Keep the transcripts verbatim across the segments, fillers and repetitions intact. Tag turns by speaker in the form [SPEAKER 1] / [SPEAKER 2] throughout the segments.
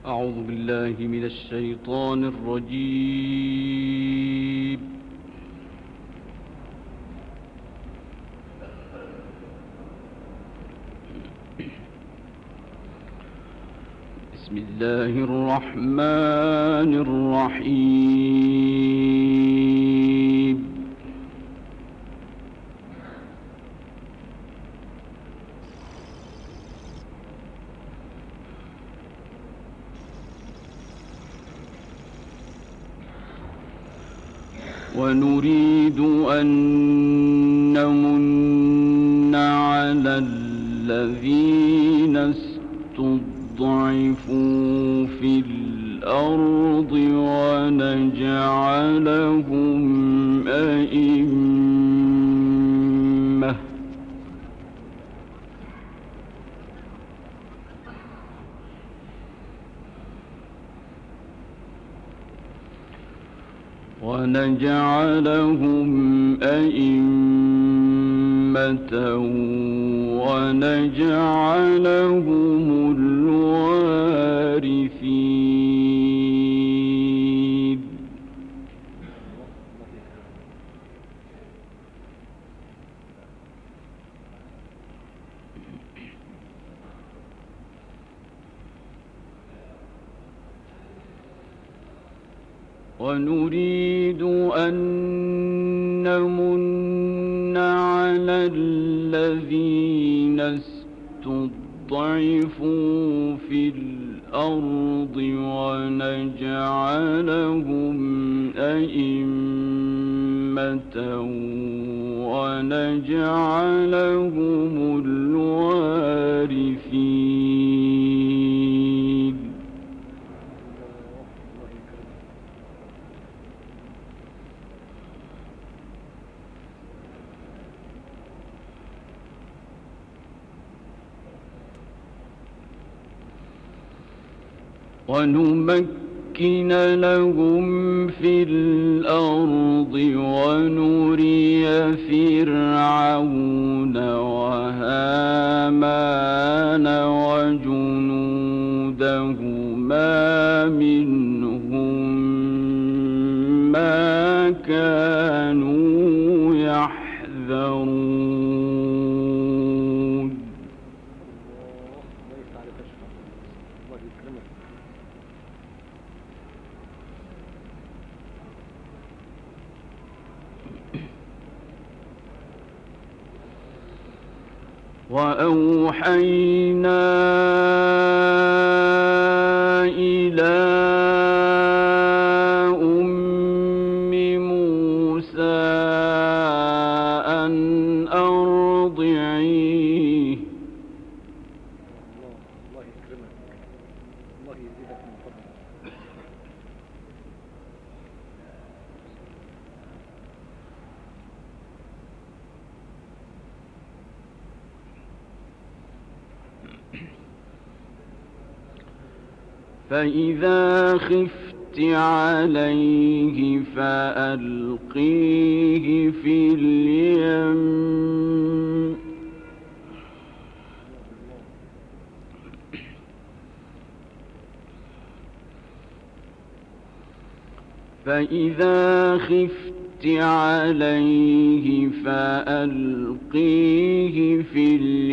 [SPEAKER 1] أعوذ بالله من الشيطان الرجيم. بسم الله الرحمن الرحيم. ونريد أن نمن على الذين استضعفوا في الأرض ونجعلهم أئمة ونجعلهم أئمة ونجعلهم الوارثين. ونريد أن نمن على الذين استضعفوا في الأرض ونجعلهم أئمة ونجعلهم الوارثين. ونمكن لهم في الأرض ونري فرعون وهامان وجنودهما منهم ما كانوا يحذرون. وأوحينا إلى أم موسى أن أرضعيه الله يكرمك الله يزيدك من فضلك. فإذا خفت عليه فألقيه في اليم فإذا خفت عليه فألقيه في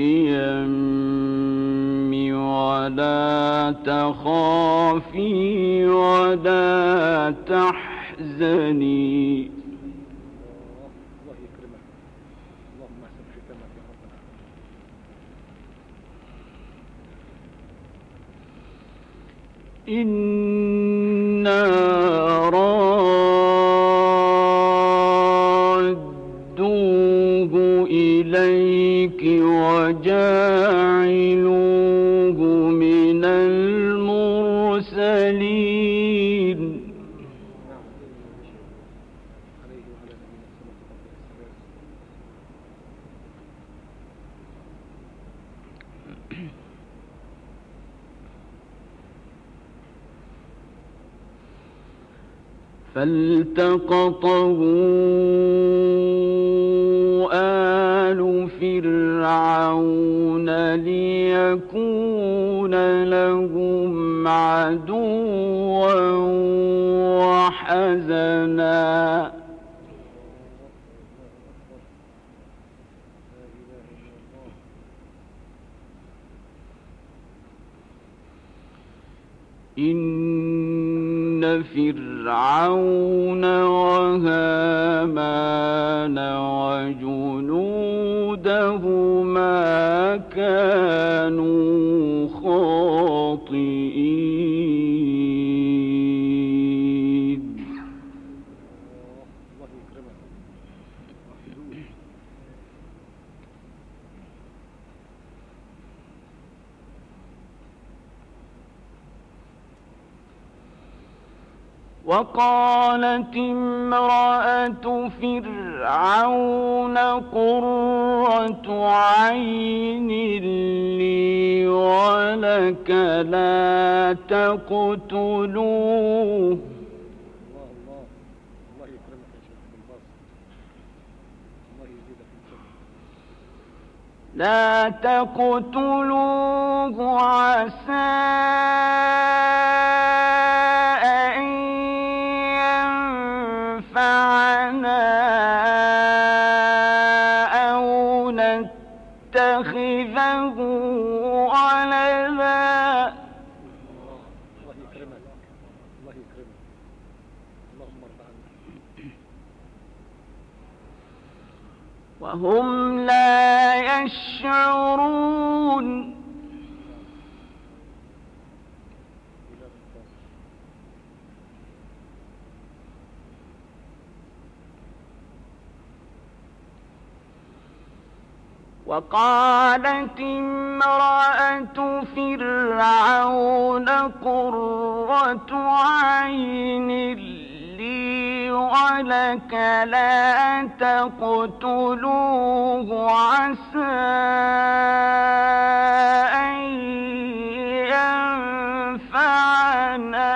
[SPEAKER 1] اليم ولا تخافي ولا تحزني. الله يكرمك اللهم احسن ختامك يا رب العالمين. إنا رادوه إليك وجاعلوه من المرسلين. فالتقطه آل فرعون
[SPEAKER 2] فرعون ليكون لهم عدوا وحزنا إن فرعون وهامان وجنودهما كانوا خاطئين. وقالت امرأة فرعون قرة عين لي ولك لا تقتلوه لا تقتلوه عسى اتخذه ولدا.
[SPEAKER 1] الله يكرمك الله يكرمك اللهم ارضى عنك.
[SPEAKER 2] وهم لا يشعرون. وقالت امرأة فرعون قرة عين لي ولك لا تقتلوه عسى أن ينفعنا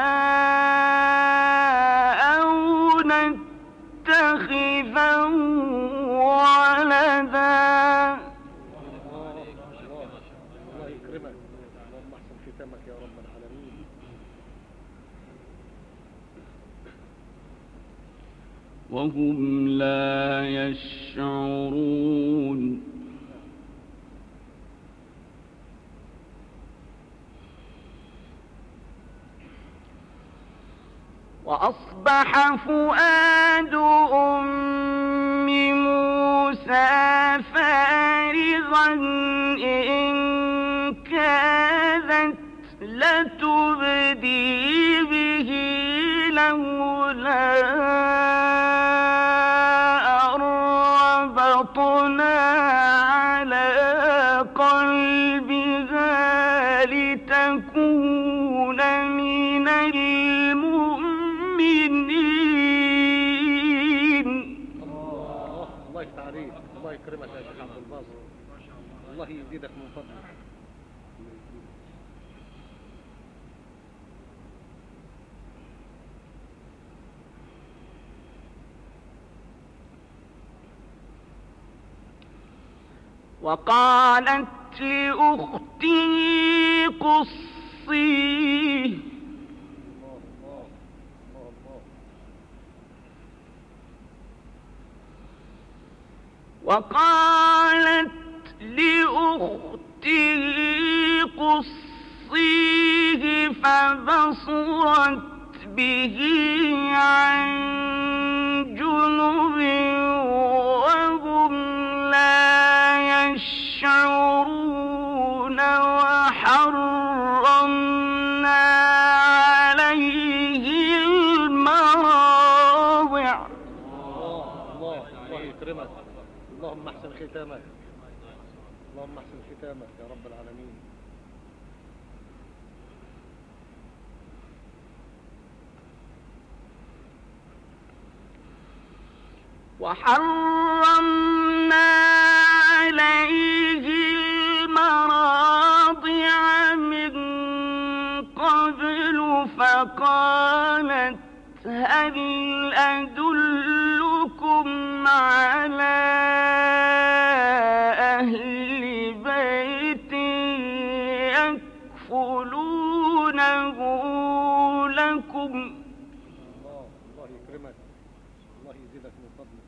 [SPEAKER 2] أو نتخذه ولدا.
[SPEAKER 1] اللهم احسن ختامك يا رب العالمين.
[SPEAKER 2] وهم لا يشعرون. وأصبح فؤاد أم موسى فارغا إن كادت لتبدي به لولا أربطنا على قلبها لتكون من المؤمنين.
[SPEAKER 1] الله الله يفتح عليك الله يكرمك يا شيخ عبد الباسط الله يزيدك من فضلك.
[SPEAKER 2] وقالت لأخته قصيه وقالت لأخته قصيه فبصرت به عن جنب وهم لا يشعرون. وحرمنا عليه المراضع.
[SPEAKER 1] الله الله الله يكرمك اللهم احسن ختامك اللهم احسن ختامك يا رب العالمين.
[SPEAKER 2] وحرمنا عليه المراضع من قبل فقالت هل أدلكم على أهل يدخلونه لكم.
[SPEAKER 1] الله الله يكرمك، الله يزيدك من فضله.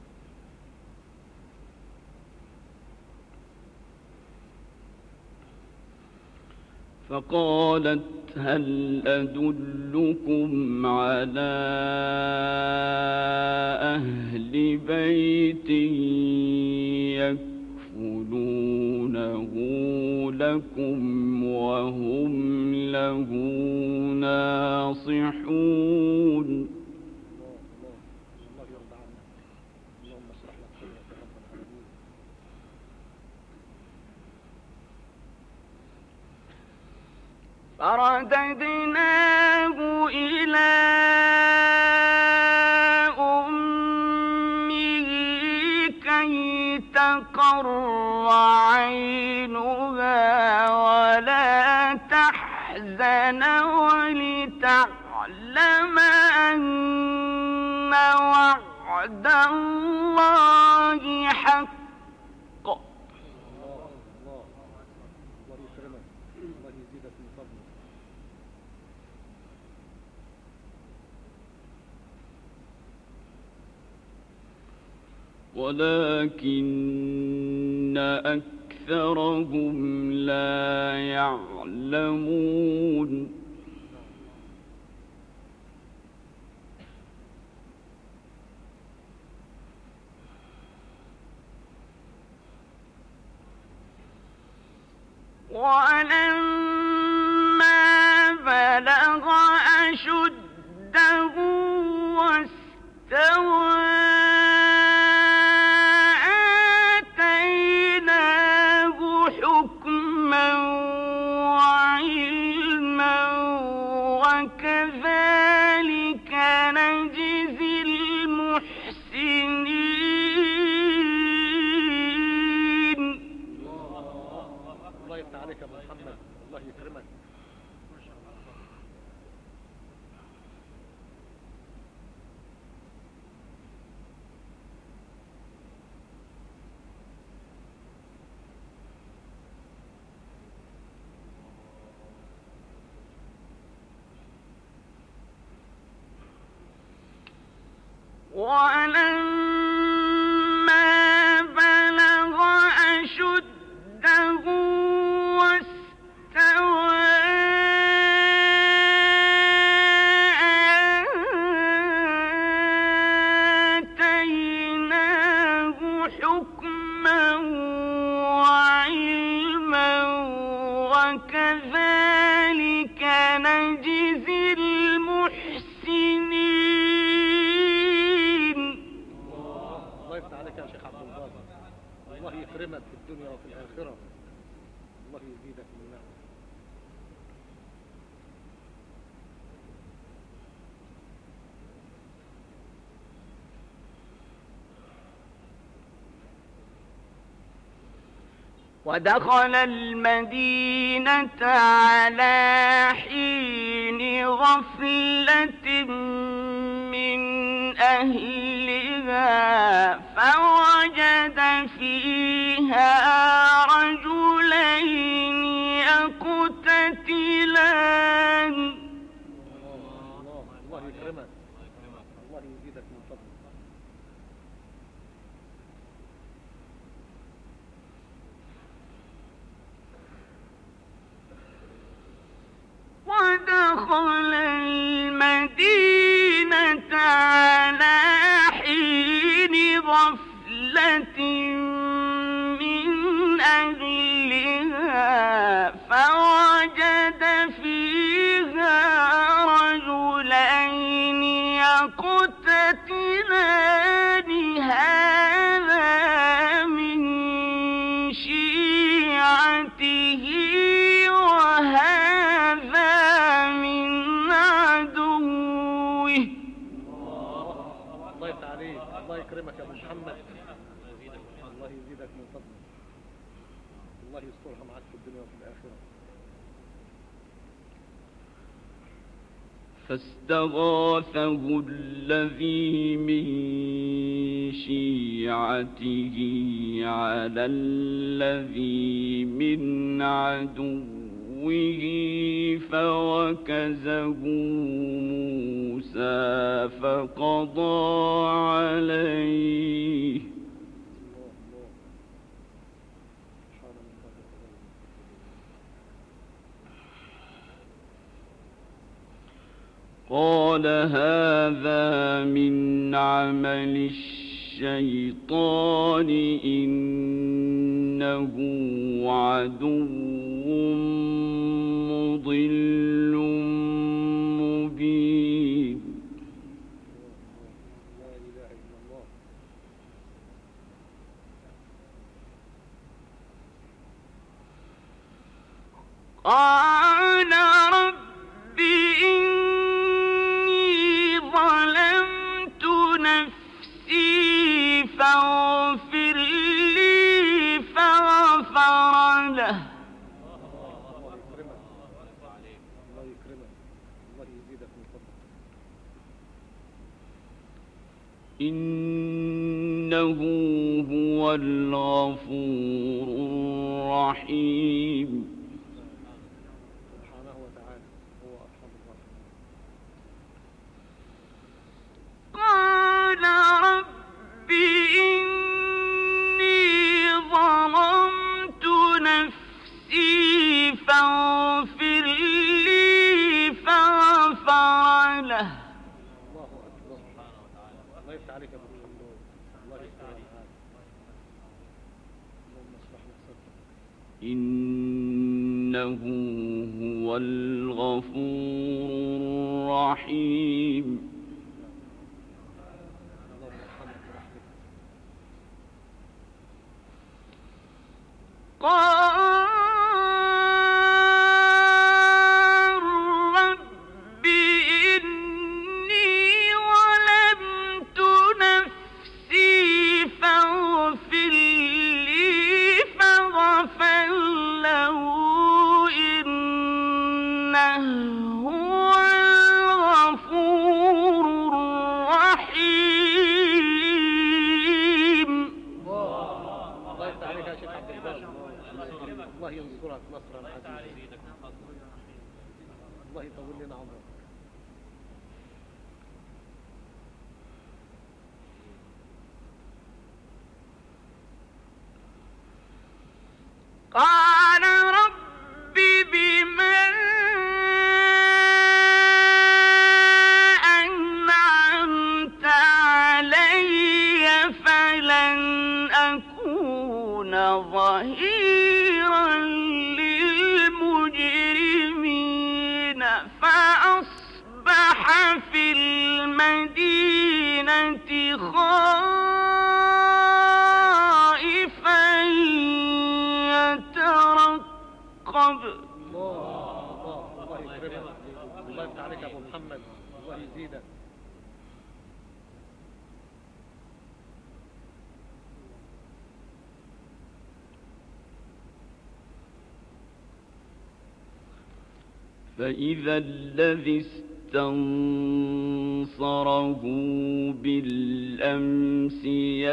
[SPEAKER 2] فقالت هل أدلكم على أهل بيت يكفلونه لكم وهم له ناصحون. فرددناه إلى أمه كي تقر عينها ولا تحزن ولتعلم أن وعد الله حق. ولكن أكثرهم لا يعلمون. ولما بلغ أشده واستوى وكذلك نجزي المحسنين.
[SPEAKER 1] الله يفتح عليك يا ابو محمد، الله يكرمك.
[SPEAKER 2] ولما بلغ أشده واستوى آتيناه حكما وعلما وكذلك نجزي المحسنين.
[SPEAKER 1] الله يكرمك في الدنيا وفي الآخرة، الله يزيدك من نعمة.
[SPEAKER 2] ودخل المدينة على حين غفلة من أهلها فوجد فيها رجلين يقتتلان.
[SPEAKER 1] الله الله يكرمك، الله يزيدك من فضله.
[SPEAKER 2] ودخل المدينة على حين غفلة من أهلها فوجد فيها رجلين يقتتلان هذا من شيعته وهذا من عدوه.
[SPEAKER 1] الله يفتح عليك، الله يكرمك يا ابو محمد، الله يزيدك من فضله، الله يسترها معك في الدنيا وفي الآخرة.
[SPEAKER 2] فاستغاثه الذي من شيعته على الذي من عدوه فوكزه موسى فقضى عليه قال هذا من عمل الشيطان إنه عدو مضل مبين قال رب إني ظلمت نفسي فاغفر لي فغفر له إنه هو الغفور الرحيم
[SPEAKER 1] سبحانه وتعالى هو أرحم الراحمين.
[SPEAKER 2] قال رب إني ظلمت نفسي فاغفر لي فغفر له
[SPEAKER 1] الله أكبر. الله يفتح عليك يا أبو الخلود. الله يفتح عليك. اللهم اشرح لك صدرك.
[SPEAKER 2] إنه هو الغفور الرحيم
[SPEAKER 1] اللهم ارحمك برحمتك.
[SPEAKER 2] قال رب إني ظلمت نفسي فاغفر لي فغفر له إنه هو الغفور الرحيم
[SPEAKER 1] الله يفتح عليك يا شيخ عبد الباسط. الله ينصرك نصرا عزيزا. الله يطول لنا عمرك.
[SPEAKER 2] قال رب بما أنعمت علي فلن أكون ظهيرا للمجرمين فأصبح في المدينة خائفا يترقب
[SPEAKER 1] الله الله الله يكرمك. الله يفتح عليك يا أبو محمد. الله يزيدك.
[SPEAKER 2] فإذا الذي استنصره بالأمس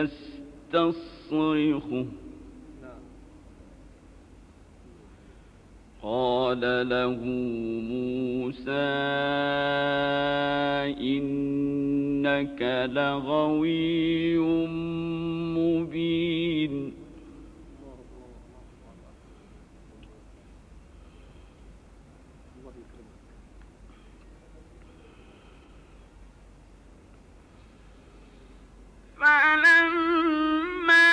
[SPEAKER 2] يستصرخه قال له موسى إنك لغوي مبين
[SPEAKER 1] الله يكرمك.
[SPEAKER 2] فلما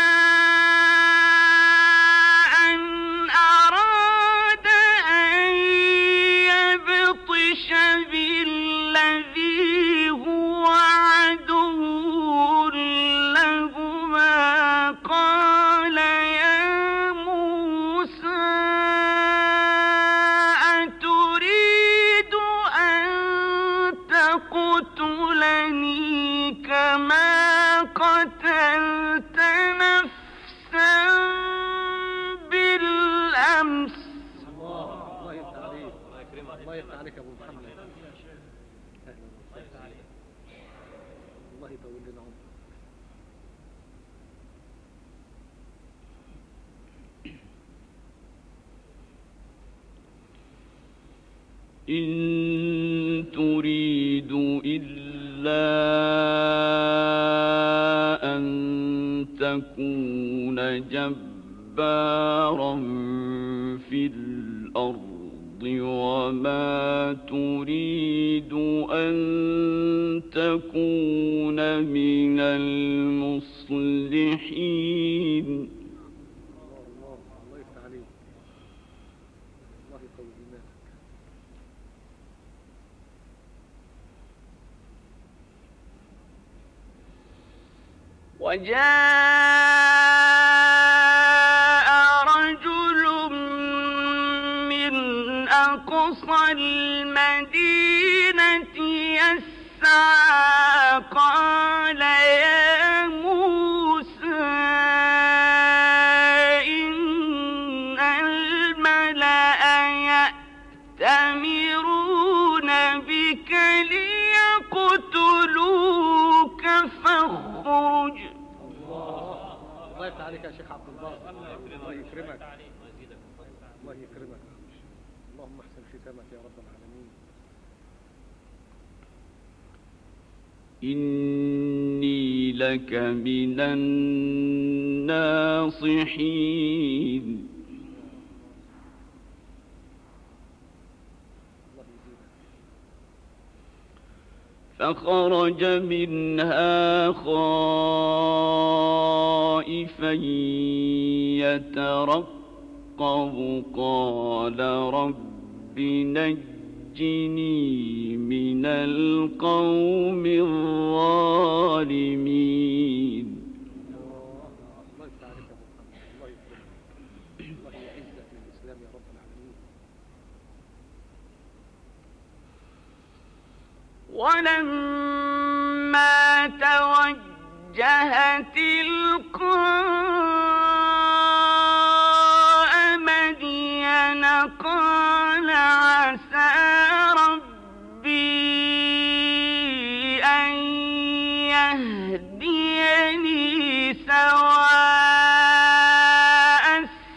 [SPEAKER 2] أن أراد أن يبطش بالذي هو عدو لهما قال يا موسى أتريد أن تقتلني كما قتلت نفسا بالأمس
[SPEAKER 1] الله الله يفتح عليك. الله يكرمك. الله يفتح عليك يا أبو محمد. أهلا وسهلا. الله يطول لنا عمرك.
[SPEAKER 2] إن تريد إلا أن تكون جبارا في الأرض وما تريد أن تكون من المصلحين.
[SPEAKER 1] الله الله يفتح عليك. الله يقوي إيمانك.
[SPEAKER 2] وجاء رجل من أقصى المدينة يسعى قال يا موسى إن الملأ يأتمرون بك ليقتلوك فاخرج.
[SPEAKER 1] الله يفتح عليك يا شيخ عبد الباسط. الله يكرمك. الله يكرمك. اللهم احسن ختامك يا رب العالمين.
[SPEAKER 2] إني لك من الناصحين. فخرج منها خائفا يترقب قال رب نجني من القوم الظالمين.
[SPEAKER 1] الله يفتح عليك يا محمد. الله يكرمك. الله يعزك للإسلام يا رب العالمين.
[SPEAKER 2] ولما توجه تلقاء مدين قال عسى ربي أن يهديني سواء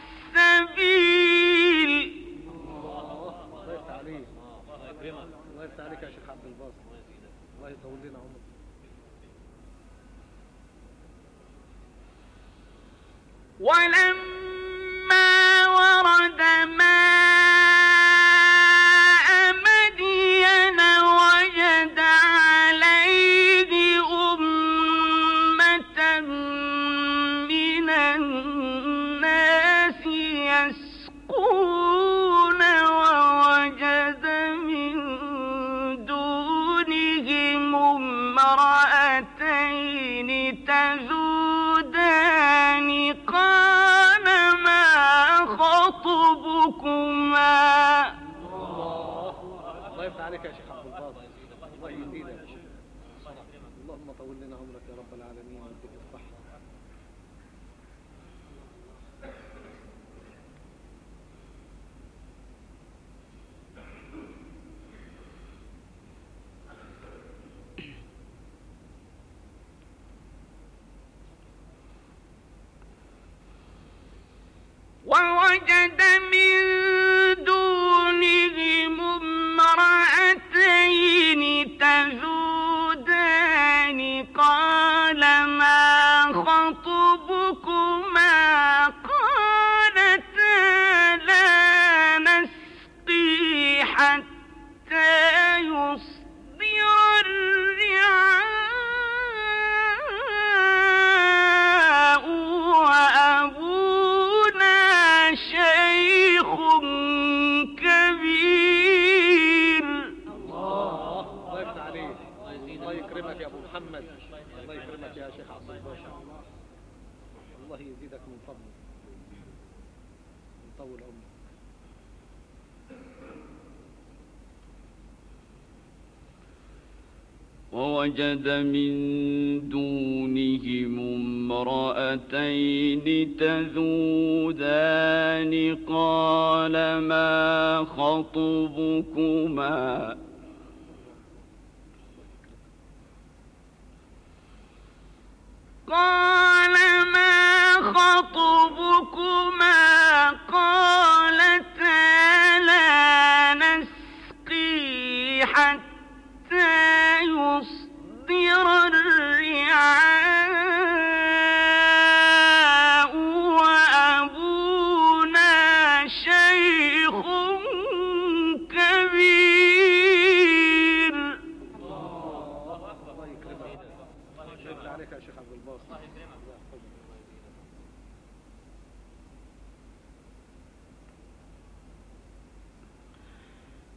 [SPEAKER 2] السبيل.
[SPEAKER 1] الله يفتح عليك. الله يفتح عليك يا شيخ عبد الباسط. الله يطول لنا عمرك.
[SPEAKER 2] ولما ورد ماء مدين وجد عليه أمة من الناس يسقون ووجد من دونهم امرأتين تذودان قال ما خطبكما.
[SPEAKER 1] الله يفتح عليك يا شيخ عبد الباسط. الله يزيدك. اللهم طول لنا عمرك يا رب العالمين ويديك الصحة.
[SPEAKER 2] ووجد من دونهم امرأتين تذودان قال ما خطبكما قالتا لا نسقي حتى يصدر الرعاء وأبونا شيخ كبير.
[SPEAKER 1] الله الله يفتح عليك. الله يكرمك يا ابو محمد. الله يكرمك يا شيخ عبد الباسط. الله يزيدك من فضله. يطول عمرك.
[SPEAKER 2] ووجد من دونهم امرأتين تذودان قال ما خطبكما قال ما خطبكما قالتا لا نسقي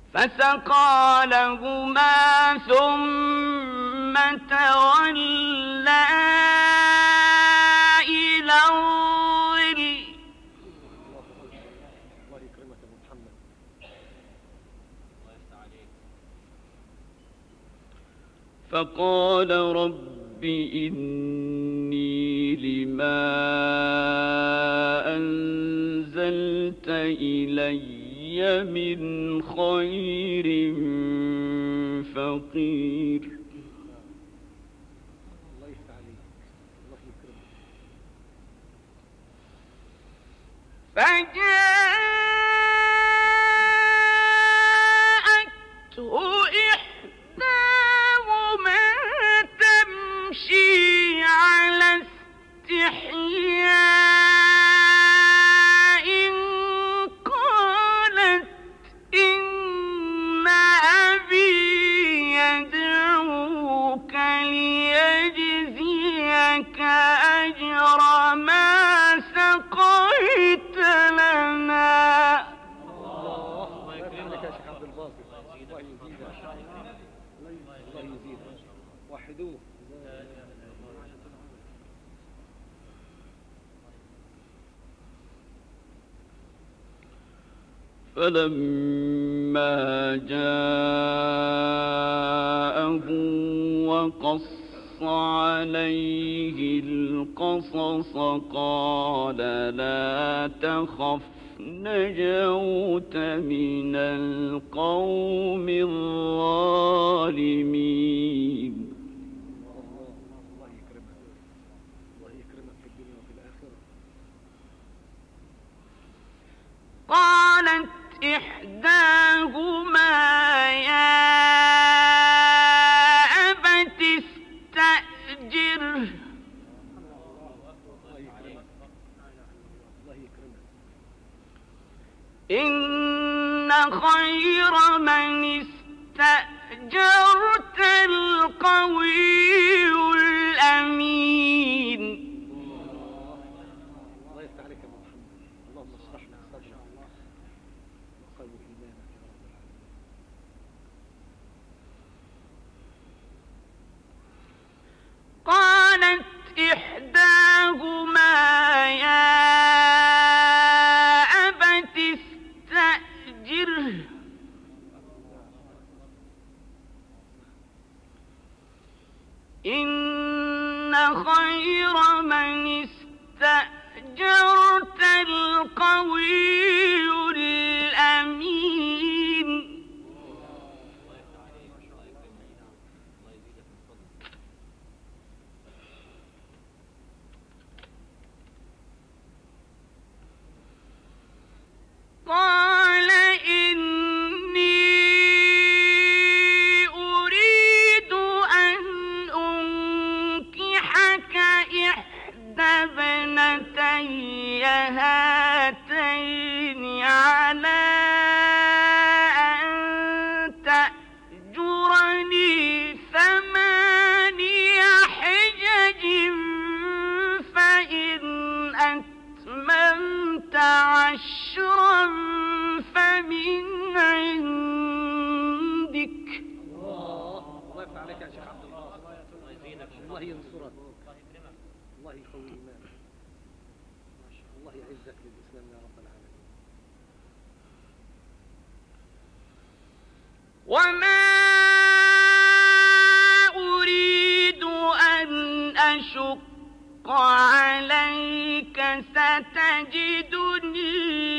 [SPEAKER 2] فسقى لهما ثم تولى إلى الظل.
[SPEAKER 1] الله يكرمك يا محمد.
[SPEAKER 2] فقال رب إني لما أنزلت إلي من خير فقير.
[SPEAKER 1] الله يفتح عليك. الله يكرمك.
[SPEAKER 2] فجاءته إحداهما تمشي على استحياء أجر ما سقيت لنا.
[SPEAKER 1] الله يكرمك يا شيخ عبد الباسط. الله يزيدك. الله يزيدك. وحدوه.
[SPEAKER 2] فلما جاءه وقص عليه القصص قال لا تخف نجوت من القوم الظالمين.
[SPEAKER 1] الله يكرمك. الله يكرمك في الدنيا وفي الآخرة.
[SPEAKER 2] قالت إحداهما يا أبت استأجره إن خير من استأجرت القوي الأمين.
[SPEAKER 1] الله يفتح عليك يا محمد. اللهم اشرح لنا صدرك وقوي إيمانك يا رب العالمين.
[SPEAKER 2] قالت إحداهما يا أبت استأجره إن خير من استأجرت القوي الأمين. قال إني أريد أن أنكحك إحدى ابنتي هاتين على أن تأجرني ثماني حجج فإن أتممت عشرا فمن عندك.
[SPEAKER 1] الله الله يفتح عليك يا شيخ عبد الباسط. الله ينصرك. الله يقوي إيمانك. الله يعزك للإسلام يا رب العالمين.
[SPEAKER 2] وما أريد أن أشق عليك ستجدني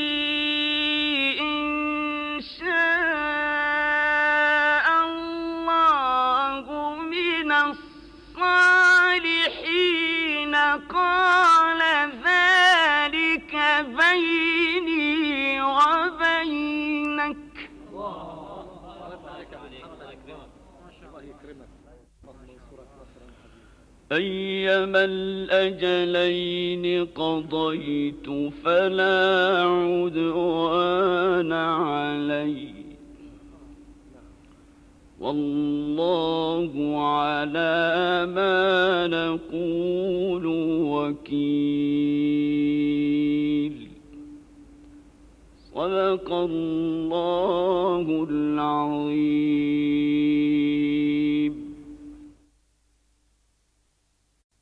[SPEAKER 2] إن شاء الله من الصالحين. قال ذلك بيني وبينك.
[SPEAKER 1] الله يفتح عليك يا محمد. الله يكرمك. اللهم انصرك نصرا عزيزا.
[SPEAKER 2] أيما الأجلين قضيت فلا عدوان علي والله على ما نقول وكيل. صدق الله العظيم.